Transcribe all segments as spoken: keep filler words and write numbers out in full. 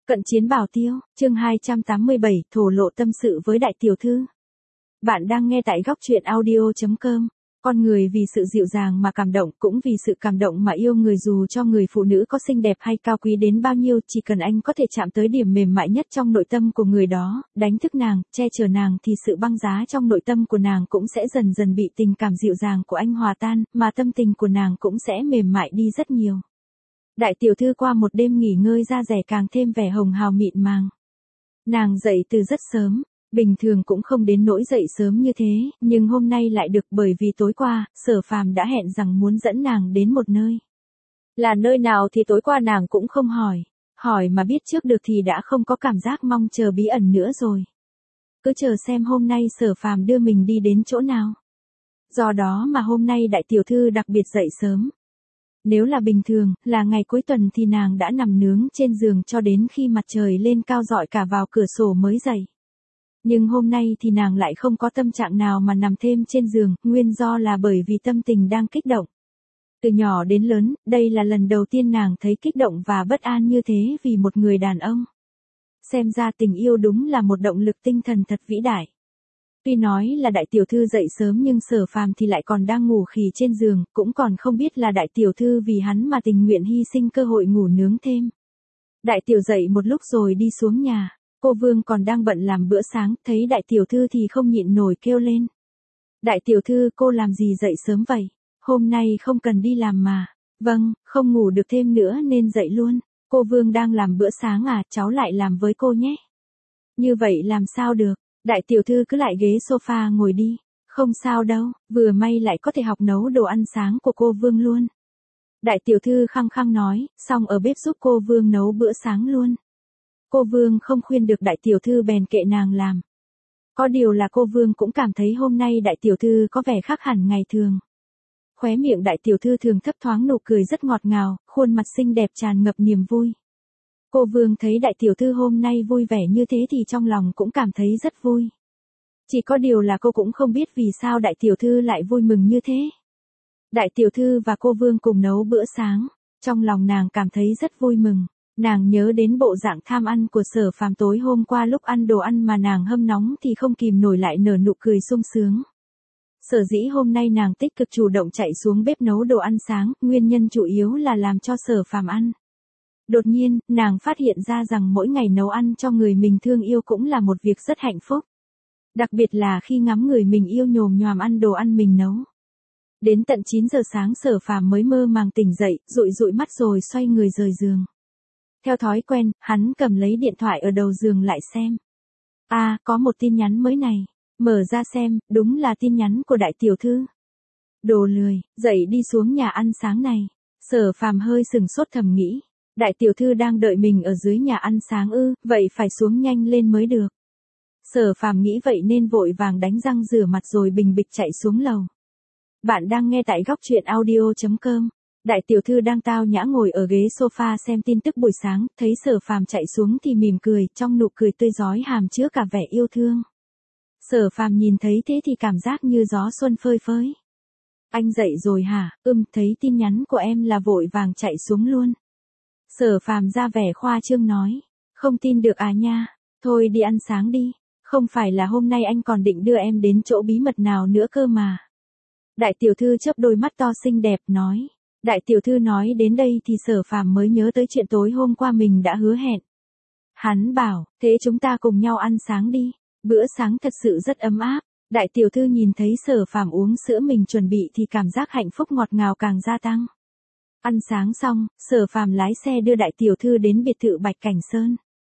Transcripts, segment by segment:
Cận chiến bảo tiêu, chương hai trăm tám mươi bảy, thổ lộ tâm sự với đại tiểu thư. Bạn đang nghe tại góc truyện audio chấm com. Con người vì sự dịu dàng mà cảm động, cũng vì sự cảm động mà yêu người, dù cho người phụ nữ có xinh đẹp hay cao quý đến bao nhiêu, chỉ cần anh có thể chạm tới điểm mềm mại nhất trong nội tâm của người đó, đánh thức nàng, che chở nàng, thì sự băng giá trong nội tâm của nàng cũng sẽ dần dần bị tình cảm dịu dàng của anh hòa tan, mà tâm tình của nàng cũng sẽ mềm mại đi rất nhiều. Đại tiểu thư qua một đêm nghỉ ngơi da dẻ càng thêm vẻ hồng hào mịn màng. Nàng dậy từ rất sớm, bình thường cũng không đến nỗi dậy sớm như thế, nhưng hôm nay lại được, bởi vì tối qua, Sở Phàm đã hẹn rằng muốn dẫn nàng đến một nơi. Là nơi nào thì tối qua nàng cũng không hỏi, hỏi mà biết trước được thì đã không có cảm giác mong chờ bí ẩn nữa rồi. Cứ chờ xem hôm nay Sở Phàm đưa mình đi đến chỗ nào. Do đó mà hôm nay đại tiểu thư đặc biệt dậy sớm. Nếu là bình thường, là ngày cuối tuần thì nàng đã nằm nướng trên giường cho đến khi mặt trời lên cao rọi cả vào cửa sổ mới dậy. Nhưng hôm nay thì nàng lại không có tâm trạng nào mà nằm thêm trên giường, nguyên do là bởi vì tâm tình đang kích động. Từ nhỏ đến lớn, đây là lần đầu tiên nàng thấy kích động và bất an như thế vì một người đàn ông. Xem ra tình yêu đúng là một động lực tinh thần thật vĩ đại. Tuy nói là đại tiểu thư dậy sớm nhưng Sở Phàm thì lại còn đang ngủ khì trên giường, cũng còn không biết là đại tiểu thư vì hắn mà tình nguyện hy sinh cơ hội ngủ nướng thêm. Đại tiểu dậy một lúc rồi đi xuống nhà, cô Vương còn đang bận làm bữa sáng, thấy đại tiểu thư thì không nhịn nổi kêu lên. Đại tiểu thư, cô làm gì dậy sớm vậy? Hôm nay không cần đi làm mà. Vâng, không ngủ được thêm nữa nên dậy luôn. Cô Vương đang làm bữa sáng à, cháu lại làm với cô nhé. Như vậy làm sao được? Đại tiểu thư cứ lại ghế sofa ngồi đi. Không sao đâu, vừa may lại có thể học nấu đồ ăn sáng của cô Vương luôn. Đại tiểu thư khăng khăng nói, xong ở bếp giúp cô Vương nấu bữa sáng luôn. Cô Vương không khuyên được đại tiểu thư bèn kệ nàng làm. Có điều là cô Vương cũng cảm thấy hôm nay đại tiểu thư có vẻ khác hẳn ngày thường. Khóe miệng đại tiểu thư thường thấp thoáng nụ cười rất ngọt ngào, khuôn mặt xinh đẹp tràn ngập niềm vui. Cô Vương thấy đại tiểu thư hôm nay vui vẻ như thế thì trong lòng cũng cảm thấy rất vui. Chỉ có điều là cô cũng không biết vì sao đại tiểu thư lại vui mừng như thế. Đại tiểu thư và cô Vương cùng nấu bữa sáng, trong lòng nàng cảm thấy rất vui mừng. Nàng nhớ đến bộ dạng tham ăn của Sở Phàm tối hôm qua, lúc ăn đồ ăn mà nàng hâm nóng thì không kìm nổi lại nở nụ cười sung sướng. Sở dĩ hôm nay nàng tích cực chủ động chạy xuống bếp nấu đồ ăn sáng, nguyên nhân chủ yếu là làm cho Sở Phàm ăn. Đột nhiên, nàng phát hiện ra rằng mỗi ngày nấu ăn cho người mình thương yêu cũng là một việc rất hạnh phúc. Đặc biệt là khi ngắm người mình yêu nhồm nhoàm ăn đồ ăn mình nấu. Đến tận chín giờ sáng Sở Phàm mới mơ màng tỉnh dậy, dụi dụi mắt rồi xoay người rời giường. Theo thói quen, hắn cầm lấy điện thoại ở đầu giường lại xem. À, có một tin nhắn mới này. Mở ra xem, đúng là tin nhắn của đại tiểu thư. Đồ lười, dậy đi xuống nhà ăn sáng này. Sở Phàm hơi sừng sốt thầm nghĩ. Đại tiểu thư đang đợi mình ở dưới nhà ăn sáng ư, vậy phải xuống nhanh lên mới được. Sở Phàm nghĩ vậy nên vội vàng đánh răng rửa mặt rồi bình bịch chạy xuống lầu. Bạn đang nghe tại góc truyện audio chấm com. Đại tiểu thư đang tao nhã ngồi ở ghế sofa xem tin tức buổi sáng, thấy Sở Phàm chạy xuống thì mỉm cười, trong nụ cười tươi rói hàm chứa cả vẻ yêu thương. Sở Phàm nhìn thấy thế thì cảm giác như gió xuân phơi phới. Anh dậy rồi hả? Ừm, thấy tin nhắn của em là vội vàng chạy xuống luôn. Sở Phàm ra vẻ khoa trương nói. Không tin được à nha, thôi đi ăn sáng đi, không phải là hôm nay anh còn định đưa em đến chỗ bí mật nào nữa cơ mà. Đại tiểu thư chớp đôi mắt to xinh đẹp nói. Đại tiểu thư nói đến đây thì Sở Phàm mới nhớ tới chuyện tối hôm qua mình đã hứa hẹn. Hắn bảo, thế chúng ta cùng nhau ăn sáng đi, bữa sáng thật sự rất ấm áp. Đại tiểu thư nhìn thấy Sở Phàm uống sữa mình chuẩn bị thì cảm giác hạnh phúc ngọt ngào càng gia tăng. Ăn sáng xong, Sở Phàm lái xe đưa đại tiểu thư đến biệt thự Bạch Cảnh Sơn.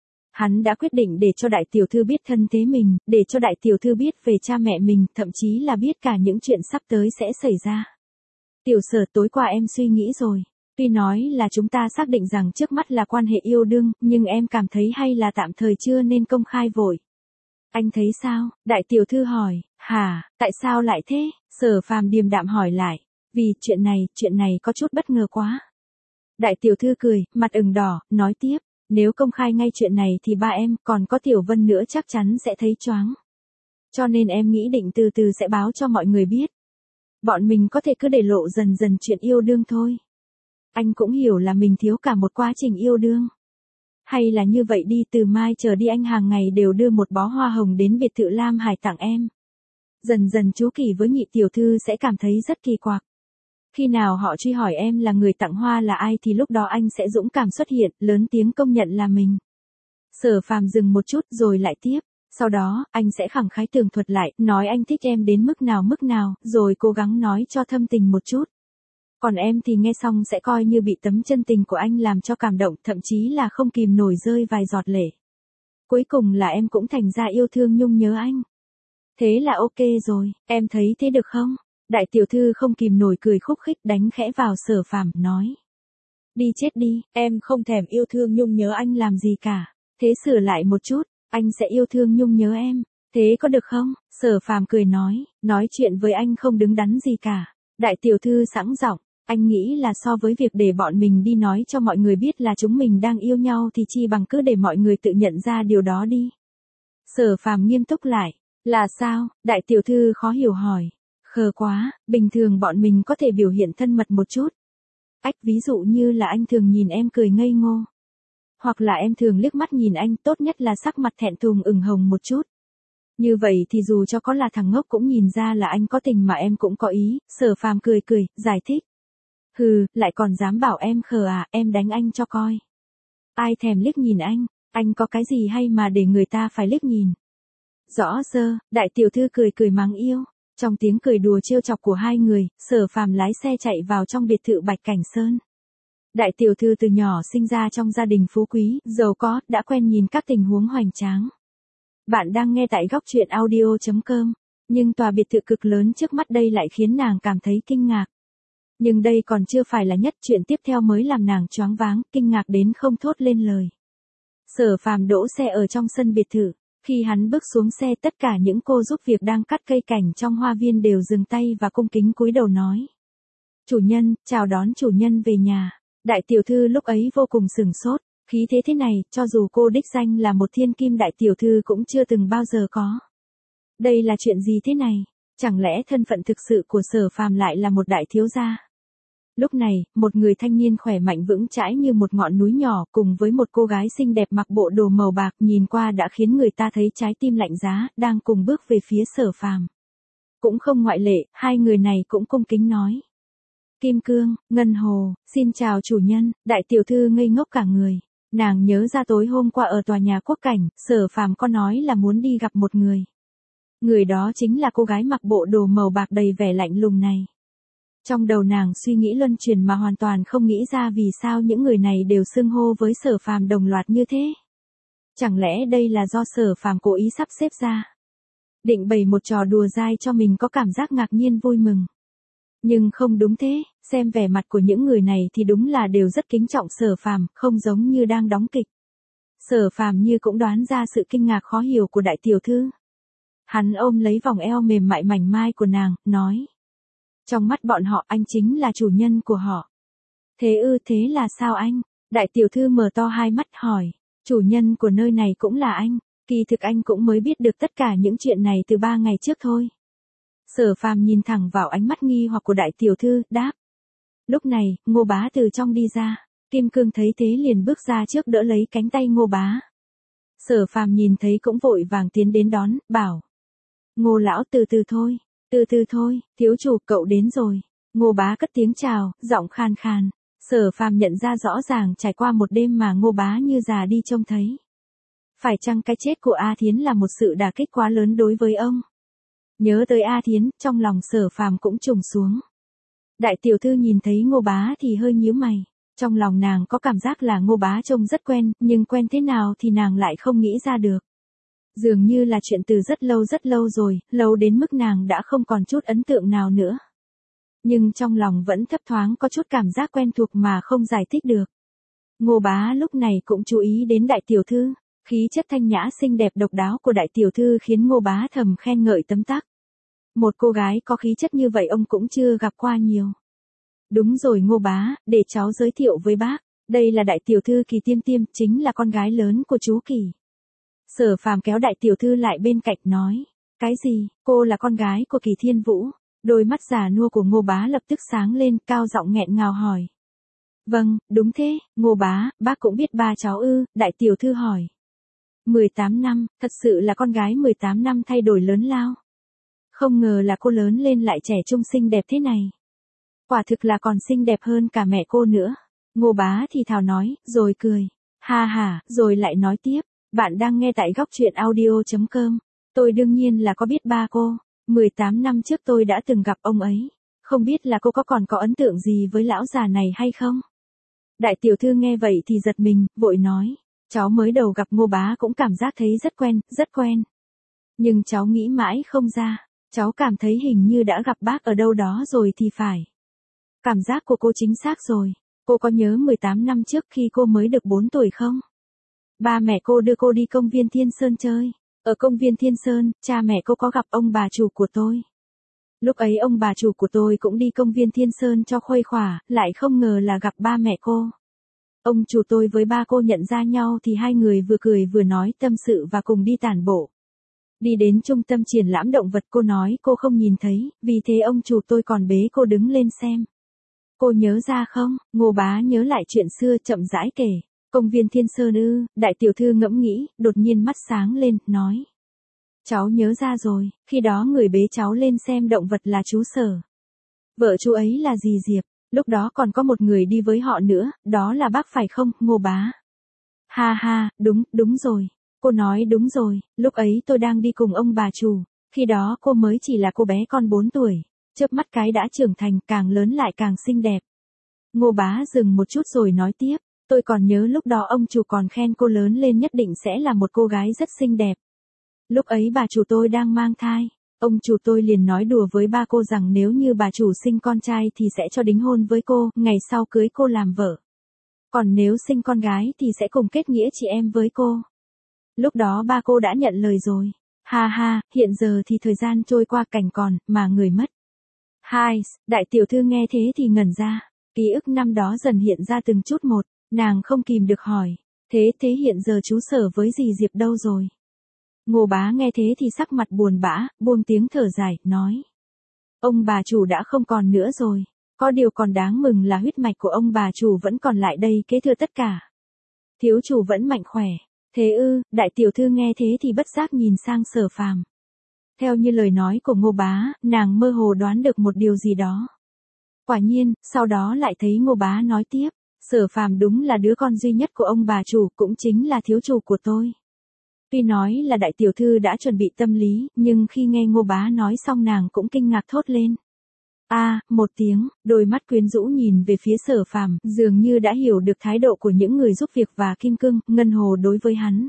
Hắn đã quyết định để cho đại tiểu thư biết thân thế mình, để cho đại tiểu thư biết về cha mẹ mình, thậm chí là biết cả những chuyện sắp tới sẽ xảy ra. Tiểu Sở, tối qua em suy nghĩ rồi. Tuy nói là chúng ta xác định rằng trước mắt là quan hệ yêu đương, nhưng em cảm thấy hay là tạm thời chưa nên công khai vội. Anh thấy sao? Đại tiểu thư hỏi. Hả, tại sao lại thế? Sở Phàm điềm đạm hỏi lại. Vì chuyện này, chuyện này có chút bất ngờ quá. Đại tiểu thư cười, mặt ửng đỏ, nói tiếp. Nếu công khai ngay chuyện này thì ba em, còn có Tiểu Vân nữa chắc chắn sẽ thấy choáng. Cho nên em nghĩ định từ từ sẽ báo cho mọi người biết. Bọn mình có thể cứ để lộ dần dần chuyện yêu đương thôi. Anh cũng hiểu là mình thiếu cả một quá trình yêu đương. Hay là như vậy đi, từ mai trở đi anh hàng ngày đều đưa một bó hoa hồng đến biệt thự Lam Hải tặng em. Dần dần chú Kỳ với nhị tiểu thư sẽ cảm thấy rất kỳ quặc. Khi nào họ truy hỏi em là người tặng hoa là ai thì lúc đó anh sẽ dũng cảm xuất hiện, lớn tiếng công nhận là mình. Sở Phàm dừng một chút rồi lại tiếp. Sau đó, anh sẽ khẳng khái tường thuật lại, nói anh thích em đến mức nào mức nào, rồi cố gắng nói cho thâm tình một chút. Còn em thì nghe xong sẽ coi như bị tấm chân tình của anh làm cho cảm động, thậm chí là không kìm nổi rơi vài giọt lệ. Cuối cùng là em cũng thành ra yêu thương nhung nhớ anh. Thế là ok rồi, em thấy thế được không? Đại tiểu thư không kìm nổi cười khúc khích đánh khẽ vào Sở Phàm, nói. Đi chết đi, em không thèm yêu thương nhung nhớ anh làm gì cả. Thế sửa lại một chút, anh sẽ yêu thương nhung nhớ em. Thế có được không? Sở Phàm cười nói, nói chuyện với anh không đứng đắn gì cả. Đại tiểu thư sẵn giọng, anh nghĩ là so với việc để bọn mình đi nói cho mọi người biết là chúng mình đang yêu nhau thì chi bằng cứ để mọi người tự nhận ra điều đó đi. Sở Phàm nghiêm túc lại, là sao? Đại tiểu thư khó hiểu hỏi. Khờ quá, bình thường bọn mình có thể biểu hiện thân mật một chút. Ách, ví dụ như là anh thường nhìn em cười ngây ngô. Hoặc là em thường liếc mắt nhìn anh, tốt nhất là sắc mặt thẹn thùng ửng hồng một chút. Như vậy thì dù cho có là thằng ngốc cũng nhìn ra là anh có tình mà em cũng có ý. Sở Phàm cười cười, giải thích. Hừ, lại còn dám bảo em khờ à, em đánh anh cho coi. Ai thèm liếc nhìn anh, anh có cái gì hay mà để người ta phải liếc nhìn. Rõ rơ, đại tiểu thư cười cười mắng yêu. Trong tiếng cười đùa trêu chọc của hai người, Sở Phàm lái xe chạy vào trong biệt thự Bạch Cảnh Sơn. Đại tiểu thư từ nhỏ sinh ra trong gia đình phú quý, giàu có, đã quen nhìn các tình huống hoành tráng. Bạn đang nghe tại góc truyện audio chấm com, nhưng tòa biệt thự cực lớn trước mắt đây lại khiến nàng cảm thấy kinh ngạc. Nhưng đây còn chưa phải là nhất, chuyện tiếp theo mới làm nàng choáng váng, kinh ngạc đến không thốt lên lời. Sở Phàm đỗ xe ở trong sân biệt thự. Khi hắn bước xuống xe, tất cả những cô giúp việc đang cắt cây cảnh trong hoa viên đều dừng tay và cung kính cúi đầu nói. Chủ nhân, chào đón chủ nhân về nhà. Đại tiểu thư lúc ấy vô cùng sửng sốt, khí thế thế này, cho dù cô đích danh là một thiên kim đại tiểu thư cũng chưa từng bao giờ có. Đây là chuyện gì thế này? Chẳng lẽ thân phận thực sự của Sở Phàm lại là một đại thiếu gia? Lúc này, một người thanh niên khỏe mạnh vững chãi như một ngọn núi nhỏ cùng với một cô gái xinh đẹp mặc bộ đồ màu bạc nhìn qua đã khiến người ta thấy trái tim lạnh giá, đang cùng bước về phía Sở Phàm. Cũng không ngoại lệ, hai người này cũng cung kính nói. Kim Cương, Ngân Hồ, xin chào chủ nhân. Đại tiểu thư ngây ngốc cả người. Nàng nhớ ra tối hôm qua ở tòa nhà Quốc Cảnh, Sở Phàm có nói là muốn đi gặp một người. Người đó chính là cô gái mặc bộ đồ màu bạc đầy vẻ lạnh lùng này. Trong đầu nàng suy nghĩ luân chuyển mà hoàn toàn không nghĩ ra vì sao những người này đều xưng hô với Sở Phàm đồng loạt như thế. Chẳng lẽ đây là do Sở Phàm cố ý sắp xếp ra? Định bày một trò đùa dai cho mình có cảm giác ngạc nhiên vui mừng. Nhưng không đúng thế, xem vẻ mặt của những người này thì đúng là đều rất kính trọng Sở Phàm, không giống như đang đóng kịch. Sở Phàm như cũng đoán ra sự kinh ngạc khó hiểu của đại tiểu thư. Hắn ôm lấy vòng eo mềm mại mảnh mai của nàng, nói. Trong mắt bọn họ anh chính là chủ nhân của họ. Thế ư, thế là sao anh? Đại tiểu thư mở to hai mắt hỏi. Chủ nhân của nơi này cũng là anh, kỳ thực anh cũng mới biết được tất cả những chuyện này từ ba ngày trước thôi. Sở Phàm nhìn thẳng vào ánh mắt nghi hoặc của đại tiểu thư, đáp. Lúc này, Ngô Bá từ trong đi ra. Kim Cương thấy thế liền bước ra trước đỡ lấy cánh tay Ngô Bá. Sở Phàm nhìn thấy cũng vội vàng tiến đến đón, bảo. Ngô lão từ từ thôi, từ từ thôi, thiếu chủ cậu đến rồi. Ngô Bá cất tiếng chào, giọng khan khan. Sở Phàm nhận ra rõ ràng trải qua một đêm mà Ngô Bá như già đi trông thấy. Phải chăng cái chết của A Thiến là một sự đả kích quá lớn đối với ông? Nhớ tới A Thiến, trong lòng Sở Phàm cũng trùng xuống. Đại tiểu thư nhìn thấy Ngô Bá thì hơi nhíu mày. Trong lòng nàng có cảm giác là Ngô Bá trông rất quen, nhưng quen thế nào thì nàng lại không nghĩ ra được. Dường như là chuyện từ rất lâu rất lâu rồi, lâu đến mức nàng đã không còn chút ấn tượng nào nữa. Nhưng trong lòng vẫn thấp thoáng có chút cảm giác quen thuộc mà không giải thích được. Ngô Bá lúc này cũng chú ý đến đại tiểu thư, khí chất thanh nhã xinh đẹp độc đáo của đại tiểu thư khiến Ngô Bá thầm khen ngợi tấm tắc. Một cô gái có khí chất như vậy ông cũng chưa gặp qua nhiều. Đúng rồi Ngô Bá, để cháu giới thiệu với bác, đây là đại tiểu thư Kỳ Tiêm Tiêm, chính là con gái lớn của chú Kỳ. Sở Phàm kéo đại tiểu thư lại bên cạnh nói, cái gì, cô là con gái của Kỳ Thiên Vũ? Đôi mắt già nua của Ngô Bá lập tức sáng lên, cao giọng nghẹn ngào hỏi. Vâng, đúng thế, Ngô bá, bác cũng biết ba cháu ư, đại tiểu thư hỏi. mười tám năm, thật sự là con gái mười tám năm thay đổi lớn lao. Không ngờ là cô lớn lên lại trẻ trung xinh đẹp thế này. Quả thực là còn xinh đẹp hơn cả mẹ cô nữa. Ngô bá thì thào nói, rồi cười. Ha ha, rồi lại nói tiếp. Bạn đang nghe tại góc truyện audio.com. Tôi đương nhiên là có biết ba cô. mười tám năm trước tôi đã từng gặp ông ấy. Không biết là cô có còn có ấn tượng gì với lão già này hay không? Đại tiểu thư nghe vậy thì giật mình, vội nói. Cháu mới đầu gặp Ngô bá cũng cảm giác thấy rất quen, rất quen. Nhưng cháu nghĩ mãi không ra. Cháu cảm thấy hình như đã gặp bác ở đâu đó rồi thì phải. Cảm giác của cô chính xác rồi. Cô có nhớ mười tám năm trước khi cô mới được bốn tuổi không? Ba mẹ cô đưa cô đi công viên Thiên Sơn chơi. Ở công viên Thiên Sơn, cha mẹ cô có gặp ông bà chủ của tôi. Lúc ấy ông bà chủ của tôi cũng đi công viên Thiên Sơn cho khuây khỏa, lại không ngờ là gặp ba mẹ cô. Ông chủ tôi với ba cô nhận ra nhau thì hai người vừa cười vừa nói tâm sự và cùng đi tản bộ. Đi đến trung tâm triển lãm động vật cô nói cô không nhìn thấy, vì thế ông chủ tôi còn bế cô đứng lên xem. Cô nhớ ra không? Ngô bá nhớ lại chuyện xưa chậm rãi kể. Công viên Thiên Sơn ư, đại tiểu thư ngẫm nghĩ, đột nhiên mắt sáng lên, nói. Cháu nhớ ra rồi, khi đó người bế cháu lên xem động vật là chú Sở. Vợ chú ấy là dì Diệp, lúc đó còn có một người đi với họ nữa, đó là bác phải không, Ngô bá? Ha ha, đúng, đúng rồi. Cô nói đúng rồi, lúc ấy tôi đang đi cùng ông bà chủ, khi đó cô mới chỉ là cô bé con bốn tuổi, chớp mắt cái đã trưởng thành, càng lớn lại càng xinh đẹp. Ngô bá dừng một chút rồi nói tiếp, tôi còn nhớ lúc đó ông chủ còn khen cô lớn lên nhất định sẽ là một cô gái rất xinh đẹp. Lúc ấy bà chủ tôi đang mang thai, ông chủ tôi liền nói đùa với ba cô rằng nếu như bà chủ sinh con trai thì sẽ cho đính hôn với cô, ngày sau cưới cô làm vợ. Còn nếu sinh con gái thì sẽ cùng kết nghĩa chị em với cô. Lúc đó ba cô đã nhận lời rồi. Ha ha, hiện giờ thì thời gian trôi qua cảnh còn, mà người mất. Hai, đại tiểu thư nghe thế thì ngẩn ra. Ký ức năm đó dần hiện ra từng chút một, nàng không kìm được hỏi. Thế thế hiện giờ chú Sở với dì Diệp đâu rồi? Ngô bá nghe thế thì sắc mặt buồn bã, buông tiếng thở dài, nói. Ông bà chủ đã không còn nữa rồi. Có điều còn đáng mừng là huyết mạch của ông bà chủ vẫn còn lại đây kế thừa tất cả. Thiếu chủ vẫn mạnh khỏe. Thế ư, đại tiểu thư nghe thế thì bất giác nhìn sang Sở Phàm. Theo như lời nói của Ngô bá, nàng mơ hồ đoán được một điều gì đó. Quả nhiên, sau đó lại thấy Ngô bá nói tiếp, Sở Phàm đúng là đứa con duy nhất của ông bà chủ, cũng chính là thiếu chủ của tôi. Tuy nói là đại tiểu thư đã chuẩn bị tâm lý, nhưng khi nghe Ngô bá nói xong nàng cũng kinh ngạc thốt lên. A, à, một tiếng, đôi mắt quyến rũ nhìn về phía Sở Phàm, dường như đã hiểu được thái độ của những người giúp việc và kim cương, ngân hồ đối với hắn.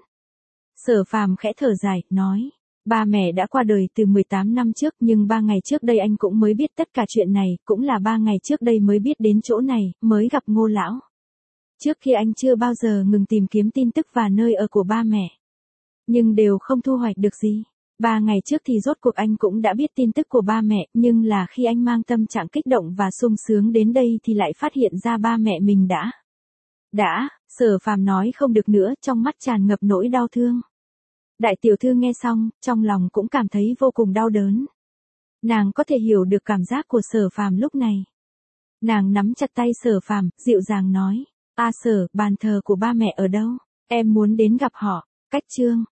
Sở Phàm khẽ thở dài, nói, ba mẹ đã qua đời từ mười tám năm trước, nhưng ba ngày trước đây anh cũng mới biết tất cả chuyện này, cũng là ba ngày trước đây mới biết đến chỗ này, mới gặp Ngô lão. Trước khi anh chưa bao giờ ngừng tìm kiếm tin tức và nơi ở của ba mẹ. Nhưng đều không thu hoạch được gì. Ba ngày trước thì rốt cuộc anh cũng đã biết tin tức của ba mẹ, nhưng là khi anh mang tâm trạng kích động và sung sướng đến đây thì lại phát hiện ra ba mẹ mình đã. Đã, Sở Phàm nói không được nữa, trong mắt tràn ngập nỗi đau thương. Đại tiểu thư nghe xong, trong lòng cũng cảm thấy vô cùng đau đớn. Nàng có thể hiểu được cảm giác của Sở Phàm lúc này. Nàng nắm chặt tay Sở Phàm, dịu dàng nói, A Sở, bàn thờ của ba mẹ ở đâu? Em muốn đến gặp họ. Cách chương